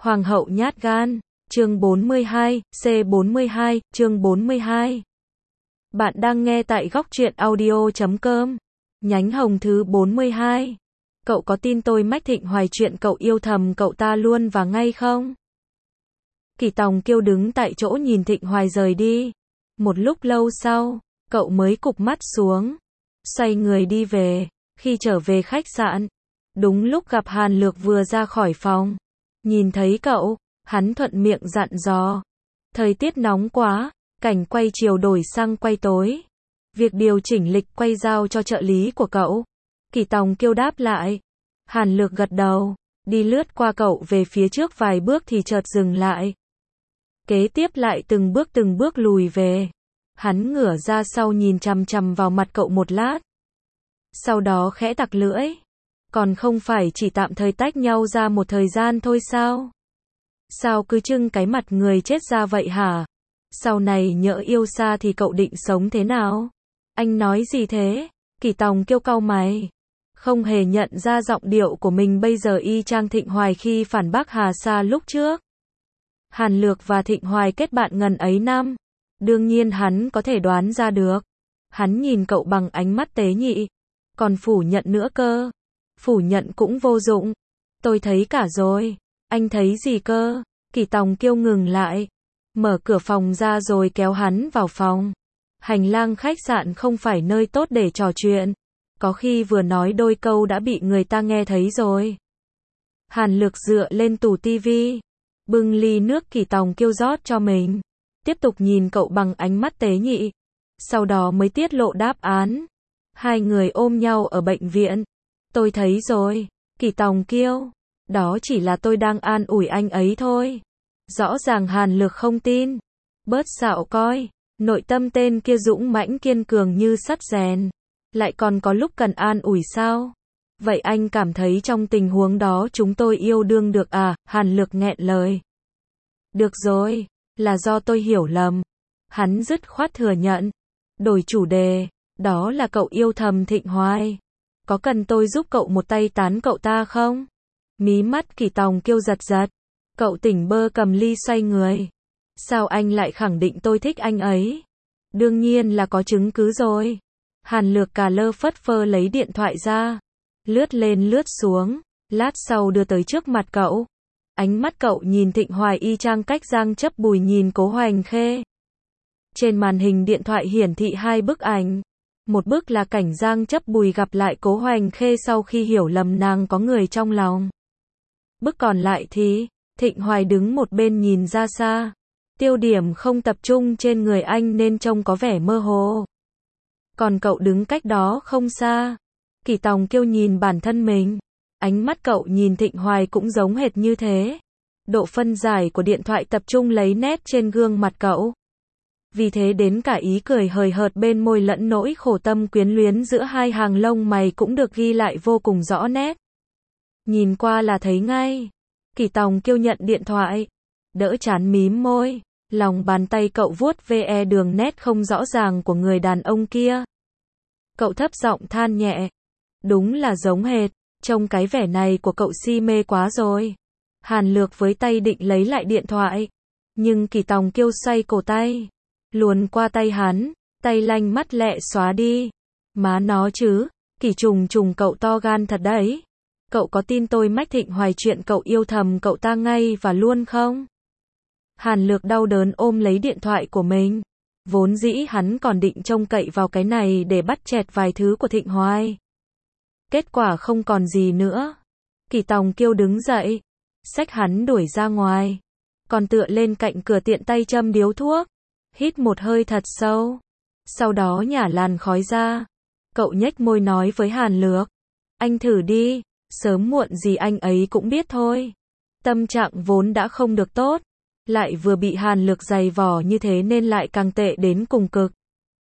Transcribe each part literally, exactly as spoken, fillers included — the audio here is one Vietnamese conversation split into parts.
Hoàng hậu nhát gan, chương bốn mươi hai, C bốn mươi hai, chương bốn mươi hai. Bạn đang nghe tại góc truyện audio chấm com, nhánh hồng thứ bốn mươi hai. Cậu có tin tôi Mách Thịnh Hoài chuyện cậu yêu thầm cậu ta luôn và ngay không? Kỳ Tòng Kiêu đứng tại chỗ nhìn Thịnh Hoài rời đi. Một lúc lâu sau, cậu mới cụp mắt xuống, xoay người đi về. Khi trở về khách sạn, đúng lúc gặp Hàn Lược vừa ra khỏi phòng. Nhìn thấy cậu, hắn thuận miệng dặn dò. Thời tiết nóng quá, cảnh quay chiều đổi sang quay tối. Việc điều chỉnh lịch quay giao cho trợ lý của cậu. Kỳ Tòng Kiêu đáp lại. Hàn Lược gật đầu, đi lướt qua cậu về phía trước vài bước thì chợt dừng lại. Kế tiếp lại từng bước từng bước lùi về. Hắn ngửa ra sau nhìn chằm chằm vào mặt cậu một lát. Sau đó khẽ tặc lưỡi. Còn không phải chỉ tạm thời tách nhau ra một thời gian thôi sao? Sao cứ trưng cái mặt người chết ra vậy hả? Sau này nhỡ yêu xa thì cậu định sống thế nào? Anh nói gì thế? Kỳ Tòng Kiêu cau mày. Không hề nhận ra giọng điệu của mình bây giờ y chang Thịnh Hoài khi phản bác Hà Sa lúc trước. Hàn Lược và Thịnh Hoài kết bạn ngần ấy năm. Đương nhiên hắn có thể đoán ra được. Hắn nhìn cậu bằng ánh mắt tế nhị. Còn phủ nhận nữa cơ. Phủ nhận cũng vô dụng. Tôi thấy cả rồi. Anh thấy gì cơ? Kỳ Tòng Kiêu ngừng lại. Mở cửa phòng ra rồi kéo hắn vào phòng. Hành lang khách sạn không phải nơi tốt để trò chuyện. Có khi vừa nói đôi câu đã bị người ta nghe thấy rồi. Hàn Lược dựa lên tủ tivi. Bưng ly nước Kỳ Tòng Kiêu rót cho mình. Tiếp tục nhìn cậu bằng ánh mắt tế nhị. Sau đó mới tiết lộ đáp án. Hai người ôm nhau ở bệnh viện. Tôi thấy rồi. Kỳ Tòng Kiêu. Đó chỉ là tôi đang an ủi anh ấy thôi. Rõ ràng Hàn Lược không tin. Bớt xạo coi. Nội tâm tên kia dũng mãnh kiên cường như sắt rèn. Lại còn có lúc cần an ủi sao? Vậy anh cảm thấy trong tình huống đó chúng tôi yêu đương được à? Hàn Lược nghẹn lời. Được rồi. Là do tôi hiểu lầm. Hắn dứt khoát thừa nhận. Đổi chủ đề. Đó là cậu yêu thầm Thịnh Hoài. Có cần tôi giúp cậu một tay tán cậu ta không? Mí mắt Kỳ Tòng Kiêu giật giật. Cậu tỉnh bơ cầm ly xoay người. Sao anh lại khẳng định tôi thích anh ấy? Đương nhiên là có chứng cứ rồi. Hàn Lược cà lơ phất phơ lấy điện thoại ra. Lướt lên lướt xuống. Lát sau đưa tới trước mặt cậu. Ánh mắt cậu nhìn Thịnh Hoài y chang cách Giang Chấp Bùi nhìn Cố Hoành Khê. Trên màn hình điện thoại hiển thị hai bức ảnh. Một bức là cảnh Giang Chấp Bùi gặp lại Cố Hoành Khê sau khi hiểu lầm nàng có người trong lòng. Bức còn lại thì, Thịnh Hoài đứng một bên nhìn ra xa. Tiêu điểm không tập trung trên người anh nên trông có vẻ mơ hồ. Còn cậu đứng cách đó không xa. Kỳ Tòng Kiêu nhìn bản thân mình. Ánh mắt cậu nhìn Thịnh Hoài cũng giống hệt như thế. Độ phân giải của điện thoại tập trung lấy nét trên gương mặt cậu. Vì thế đến cả ý cười hời hợt bên môi lẫn nỗi khổ tâm quyến luyến giữa hai hàng lông mày cũng được ghi lại vô cùng rõ nét. Nhìn qua là thấy ngay. Kỳ Tòng Kiêu nhận điện thoại. Đỡ chán mím môi. Lòng bàn tay cậu vuốt ve đường nét không rõ ràng của người đàn ông kia. Cậu thấp giọng than nhẹ. Đúng là giống hệt. Trông cái vẻ này của cậu si mê quá rồi. Hàn Lược với tay định lấy lại điện thoại. Nhưng Kỳ Tòng Kiêu xoay cổ tay. Luồn qua tay hắn. Tay lanh mắt lẹ xóa đi. Má nó chứ. Kỳ trùng trùng cậu to gan thật đấy. Cậu có tin tôi Mách Thịnh Hoài chuyện cậu yêu thầm cậu ta ngay và luôn không? Hàn Lược đau đớn ôm lấy điện thoại của mình. Vốn dĩ hắn còn định trông cậy vào cái này để bắt chẹt vài thứ của Thịnh Hoài. Kết quả không còn gì nữa. Kỳ Tòng Kiêu đứng dậy. Xách hắn đuổi ra ngoài. Còn tựa lên cạnh cửa tiện tay châm điếu thuốc. Hít một hơi thật sâu. Sau đó nhả làn khói ra. Cậu nhếch môi nói với Hàn Lược. Anh thử đi. Sớm muộn gì anh ấy cũng biết thôi. Tâm trạng vốn đã không được tốt. Lại vừa bị Hàn Lược giày vò như thế nên lại càng tệ đến cùng cực.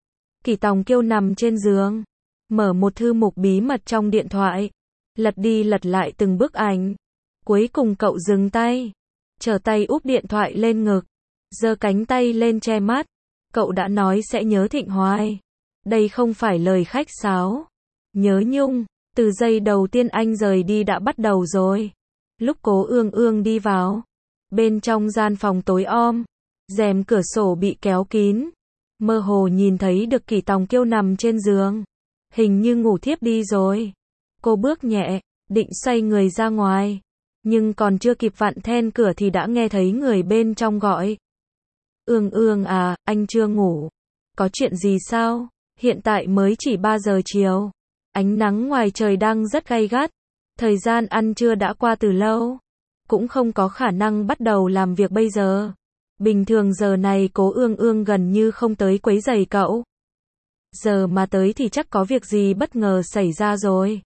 Kỳ Tòng Kiêu nằm trên giường. Mở một thư mục bí mật trong điện thoại. Lật đi lật lại từng bức ảnh. Cuối cùng cậu dừng tay. Trở tay úp điện thoại lên ngực. Giơ cánh tay lên che mắt. Cậu đã nói sẽ nhớ Thịnh Hoài. Đây không phải lời khách sáo. Nhớ nhung. Từ giây đầu tiên anh rời đi đã bắt đầu rồi. Lúc Cố Ương Ương đi vào. Bên trong gian phòng tối om, rèm cửa sổ bị kéo kín, mơ hồ nhìn thấy được Kỷ Tòng Kiêu nằm trên giường, hình như ngủ thiếp đi rồi. Cô bước nhẹ, định xoay người ra ngoài, nhưng còn chưa kịp vặn then cửa thì đã nghe thấy người bên trong gọi. Ương Ương à, anh chưa ngủ. Có chuyện gì sao? Hiện tại mới chỉ ba giờ chiều. Ánh nắng ngoài trời đang rất gay gắt. Thời gian ăn trưa đã qua từ lâu. Cũng không có khả năng bắt đầu làm việc bây giờ. Bình thường giờ này Cố Ương Ương gần như không tới quấy rầy cậu. Giờ mà tới thì chắc có việc gì bất ngờ xảy ra rồi.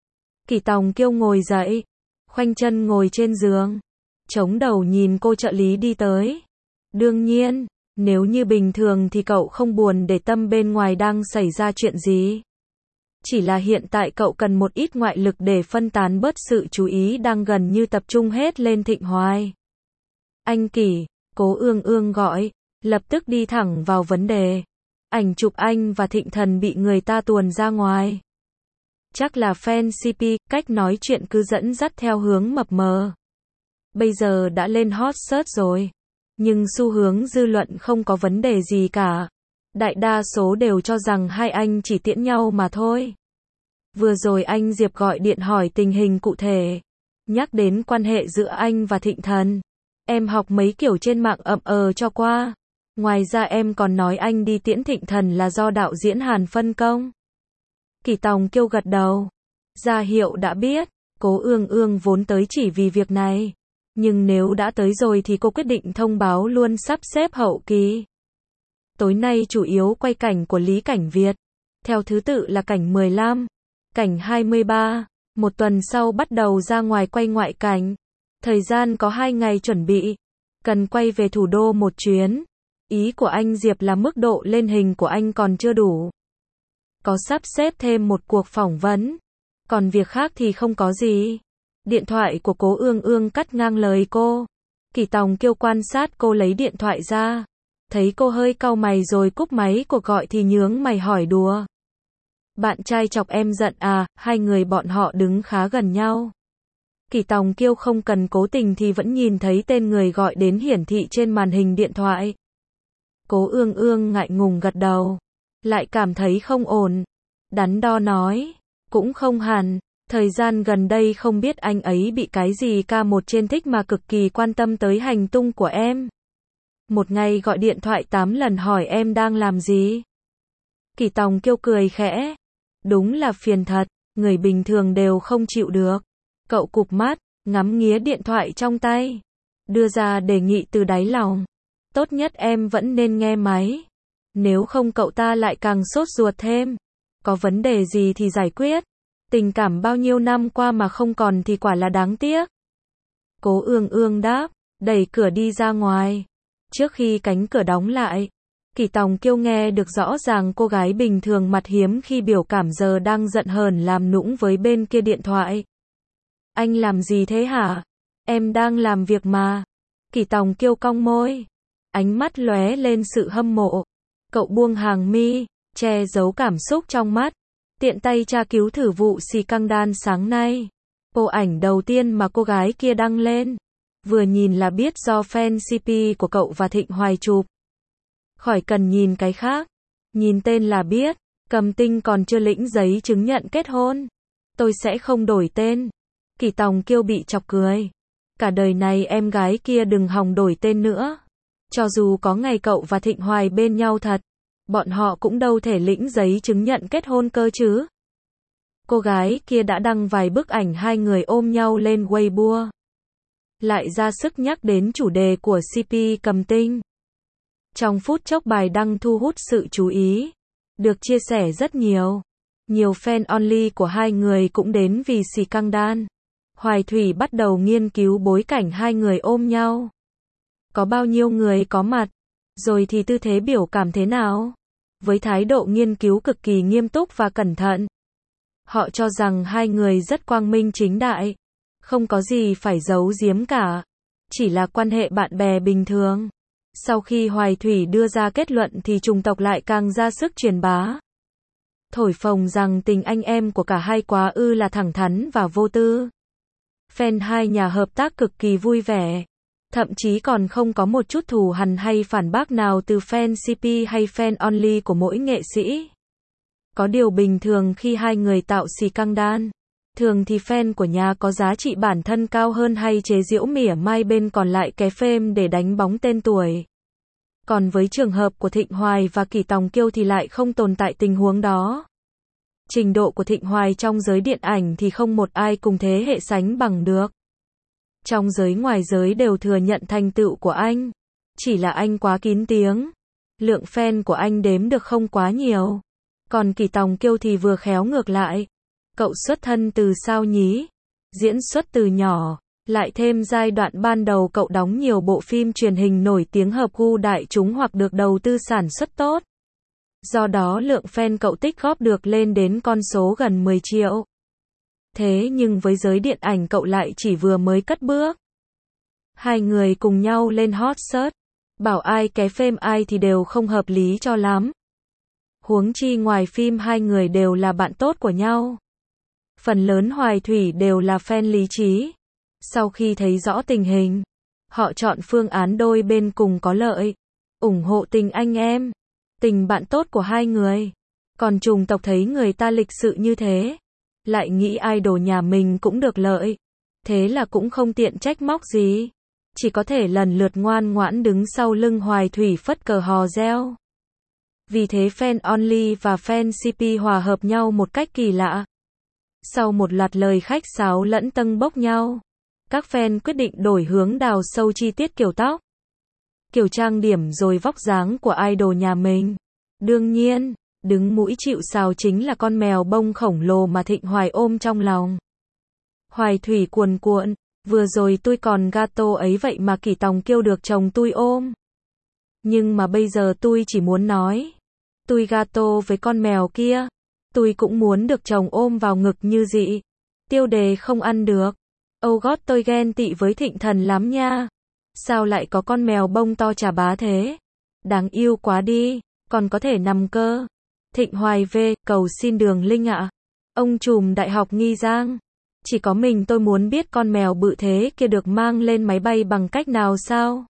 Kỷ Tòng Kiêu ngồi dậy, khoanh chân ngồi trên giường, chống đầu nhìn cô trợ lý đi tới. Đương nhiên, nếu như bình thường thì cậu không buồn để tâm bên ngoài đang xảy ra chuyện gì. Chỉ là hiện tại cậu cần một ít ngoại lực để phân tán bớt sự chú ý đang gần như tập trung hết lên Thịnh Hoài. Anh Kỷ, Cố Ương Ương gọi, lập tức đi thẳng vào vấn đề. Ảnh chụp anh và Thịnh Thần bị người ta tuồn ra ngoài. Chắc là fan xê pê, cách nói chuyện cứ dẫn dắt theo hướng mập mờ. Bây giờ đã lên hot search rồi. Nhưng xu hướng dư luận không có vấn đề gì cả. Đại đa số đều cho rằng hai anh chỉ tiễn nhau mà thôi. Vừa rồi anh Diệp gọi điện hỏi tình hình cụ thể. Nhắc đến quan hệ giữa anh và Thịnh Thần. Em học mấy kiểu trên mạng ậm ờ cho qua. Ngoài ra em còn nói anh đi tiễn Thịnh Thần là do đạo diễn Hàn phân công. Kỷ Tòng Kiêu gật đầu. Ra hiệu đã biết. Cố Ương Ương vốn tới chỉ vì việc này. Nhưng nếu đã tới rồi thì cô quyết định thông báo luôn sắp xếp hậu kỳ. Tối nay chủ yếu quay cảnh của Lý Cảnh Việt. Theo thứ tự là cảnh mười lăm, cảnh hai mươi ba. Một tuần sau bắt đầu ra ngoài quay ngoại cảnh. Thời gian có hai ngày chuẩn bị. Cần quay về thủ đô một chuyến. Ý của anh Diệp là mức độ lên hình của anh còn chưa đủ. Có sắp xếp thêm một cuộc phỏng vấn. Còn việc khác thì không có gì. Điện thoại của Cố Ương Ương cắt ngang lời cô. Kỷ Tòng Kiêu quan sát cô lấy điện thoại ra. Thấy cô hơi cau mày rồi cúp máy cuộc gọi thì nhướng mày hỏi đùa. Bạn trai chọc em giận à? Hai người bọn họ đứng khá gần nhau. Kỷ Tòng Kiêu không cần cố tình thì vẫn nhìn thấy tên người gọi đến hiển thị trên màn hình điện thoại. Cố Ương Ương ngại ngùng gật đầu. Lại cảm thấy không ổn. Đắn đo nói. Cũng không hẳn. Thời gian gần đây không biết anh ấy bị cái gì ca một trên thích mà cực kỳ quan tâm tới hành tung của em. Một ngày gọi điện thoại tám lần hỏi em đang làm gì. Kỷ Tòng Kiêu cười khẽ. Đúng là phiền thật, người bình thường đều không chịu được. Cậu cụp mắt, ngắm nghía điện thoại trong tay. Đưa ra đề nghị từ đáy lòng. Tốt nhất em vẫn nên nghe máy. Nếu không cậu ta lại càng sốt ruột thêm. Có vấn đề gì thì giải quyết. Tình cảm bao nhiêu năm qua mà không còn thì quả là đáng tiếc. Cố Ương Ương đáp, đẩy cửa đi ra ngoài. Trước khi cánh cửa đóng lại, Kỷ Tòng Kiêu nghe được rõ ràng cô gái bình thường mặt hiếm khi biểu cảm giờ đang giận hờn làm nũng với bên kia điện thoại. Anh làm gì thế hả? Em đang làm việc mà. Kỷ Tòng Kiêu cong môi. Ánh mắt lóe lên sự hâm mộ. Cậu buông hàng mi, che giấu cảm xúc trong mắt. Tiện tay tra cứu thử vụ xì căng đan sáng nay. Bộ ảnh đầu tiên mà cô gái kia đăng lên. Vừa nhìn là biết do fan xê pê của cậu và Thịnh Hoài chụp. Khỏi cần nhìn cái khác. Nhìn tên là biết. Cầm Tinh còn chưa lĩnh giấy chứng nhận kết hôn. Tôi sẽ không đổi tên. Kỷ Tòng Kiêu bị chọc cười. Cả đời này em gái kia đừng hòng đổi tên nữa. Cho dù có ngày cậu và Thịnh Hoài bên nhau thật. Bọn họ cũng đâu thể lĩnh giấy chứng nhận kết hôn cơ chứ. Cô gái kia đã đăng vài bức ảnh hai người ôm nhau lên Weibo. Lại ra sức nhắc đến chủ đề của xê pê Cầm Tinh. Trong phút chốc bài đăng thu hút sự chú ý. Được chia sẻ rất nhiều. Nhiều fan only của hai người cũng đến vì xì căng đan. Hoài Thủy bắt đầu nghiên cứu bối cảnh hai người ôm nhau. Có bao nhiêu người có mặt? Rồi thì tư thế biểu cảm thế nào? Với thái độ nghiên cứu cực kỳ nghiêm túc và cẩn thận. Họ cho rằng hai người rất quang minh chính đại. Không có gì phải giấu giếm cả. Chỉ là quan hệ bạn bè bình thường. Sau khi Hoài Thủy đưa ra kết luận thì chủng tộc lại càng ra sức truyền bá. Thổi phồng rằng tình anh em của cả hai quá ư là thẳng thắn và vô tư. Fan hai nhà hợp tác cực kỳ vui vẻ. Thậm chí còn không có một chút thù hằn hay phản bác nào từ fan xê pê hay fan only của mỗi nghệ sĩ. Có điều bình thường khi hai người tạo xì căng đan, thường thì fan của nhà có giá trị bản thân cao hơn hay chế giễu mỉa mai bên còn lại cái phêm để đánh bóng tên tuổi. Còn với trường hợp của Thịnh Hoài và Kỷ Tòng Kiêu thì lại không tồn tại tình huống đó. Trình độ của Thịnh Hoài trong giới điện ảnh thì không một ai cùng thế hệ sánh bằng được. Trong giới ngoài giới đều thừa nhận thành tựu của anh. Chỉ là anh quá kín tiếng. Lượng fan của anh đếm được không quá nhiều. Còn Kỷ Tòng Kiêu thì vừa khéo ngược lại. Cậu xuất thân từ sao nhí? Diễn xuất từ nhỏ. Lại thêm giai đoạn ban đầu cậu đóng nhiều bộ phim truyền hình nổi tiếng hợp gu đại chúng hoặc được đầu tư sản xuất tốt. Do đó lượng fan cậu tích góp được lên đến con số gần mười triệu. Thế nhưng với giới điện ảnh cậu lại chỉ vừa mới cất bước. Hai người cùng nhau lên hot search. Bảo ai cái phêm ai thì đều không hợp lý cho lắm. Huống chi ngoài phim hai người đều là bạn tốt của nhau. Phần lớn Hoài Thủy đều là fan lý trí. Sau khi thấy rõ tình hình, họ chọn phương án đôi bên cùng có lợi. ủng hộ tình anh em, tình bạn tốt của hai người. Còn chủng tộc thấy người ta lịch sự như thế, lại nghĩ idol nhà mình cũng được lợi. Thế là cũng không tiện trách móc gì. Chỉ có thể lần lượt ngoan ngoãn đứng sau lưng Hoài Thủy phất cờ hò reo. Vì thế fan only và fan xê pê hòa hợp nhau một cách kỳ lạ. Sau một loạt lời khách sáo lẫn tâng bốc nhau, các fan quyết định đổi hướng đào sâu chi tiết kiểu tóc, kiểu trang điểm rồi vóc dáng của idol nhà mình. Đương nhiên, đứng mũi chịu sào chính là con mèo bông khổng lồ mà Thịnh Hoài ôm trong lòng. Hoài Thủy cuồn cuộn, vừa rồi tôi còn gato ấy vậy mà Kỷ Tòng Kiêu được chồng tôi ôm. Nhưng mà bây giờ tôi chỉ muốn nói, tôi gato với con mèo kia, tôi cũng muốn được chồng ôm vào ngực như dị. Tiêu đề không ăn được. Oh god, tôi ghen tị với Thịnh Thần lắm nha. Sao lại có con mèo bông to chà bá thế? Đáng yêu quá đi, còn có thể nằm cơ. Thịnh Hoài về, cầu xin đường link ạ. Ông trùm đại học Nghi Giang. Chỉ có mình tôi muốn biết con mèo bự thế kia được mang lên máy bay bằng cách nào sao?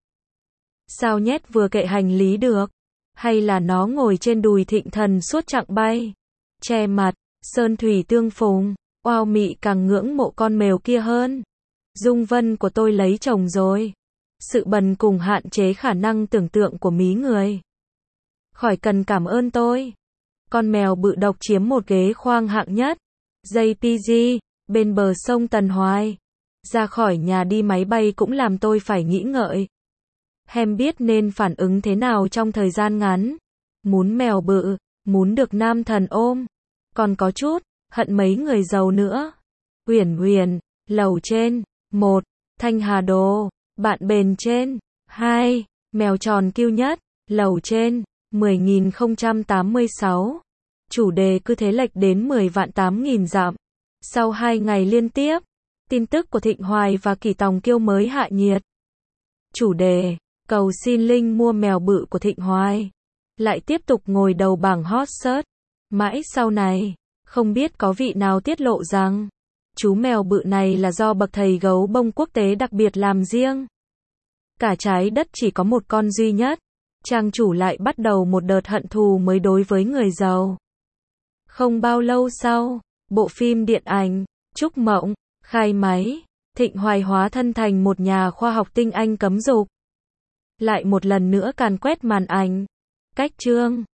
Sao nhét vừa kệ hành lý được? Hay là nó ngồi trên đùi Thịnh Thần suốt chặng bay? Che mặt, sơn thủy tương phùng. Oao mị càng ngưỡng mộ con mèo kia hơn. Dung Vân của tôi lấy chồng rồi. Sự bần cùng hạn chế khả năng tưởng tượng của mí người. Khỏi cần cảm ơn tôi. Con mèo bự độc chiếm một ghế khoang hạng nhất. gi pê giê, bên bờ sông Tần Hoài. Ra khỏi nhà đi máy bay cũng làm tôi phải nghĩ ngợi. Hem biết nên phản ứng thế nào trong thời gian ngắn. Muốn mèo bự, muốn được nam thần ôm. Còn có chút, hận mấy người giàu nữa. Uyển Huyền, lầu trên. một. Thanh Hà Đồ, bạn bền trên. hai. Mèo tròn cute nhất, lầu trên. mười nghìn không trăm tám mươi sáu. Chủ đề cứ thế lệch đến mười vạn tám nghìn dặm. Sau hai ngày liên tiếp, tin tức của Thịnh Hoài và Kỷ Tòng Kiêu mới hạ nhiệt. Chủ đề, cầu xin link mua mèo bự của Thịnh Hoài. Lại tiếp tục ngồi đầu bảng hot search. Mãi sau này, không biết có vị nào tiết lộ rằng, chú mèo bự này là do bậc thầy gấu bông quốc tế đặc biệt làm riêng. Cả trái đất chỉ có một con duy nhất. Trang chủ lại bắt đầu một đợt hận thù mới đối với người giàu. Không bao lâu sau, bộ phim điện ảnh Trúc Mộng khai máy, Thịnh Hoài hóa thân thành một nhà khoa học tinh anh cấm dục. Lại một lần nữa càn quét màn ảnh. Cách chương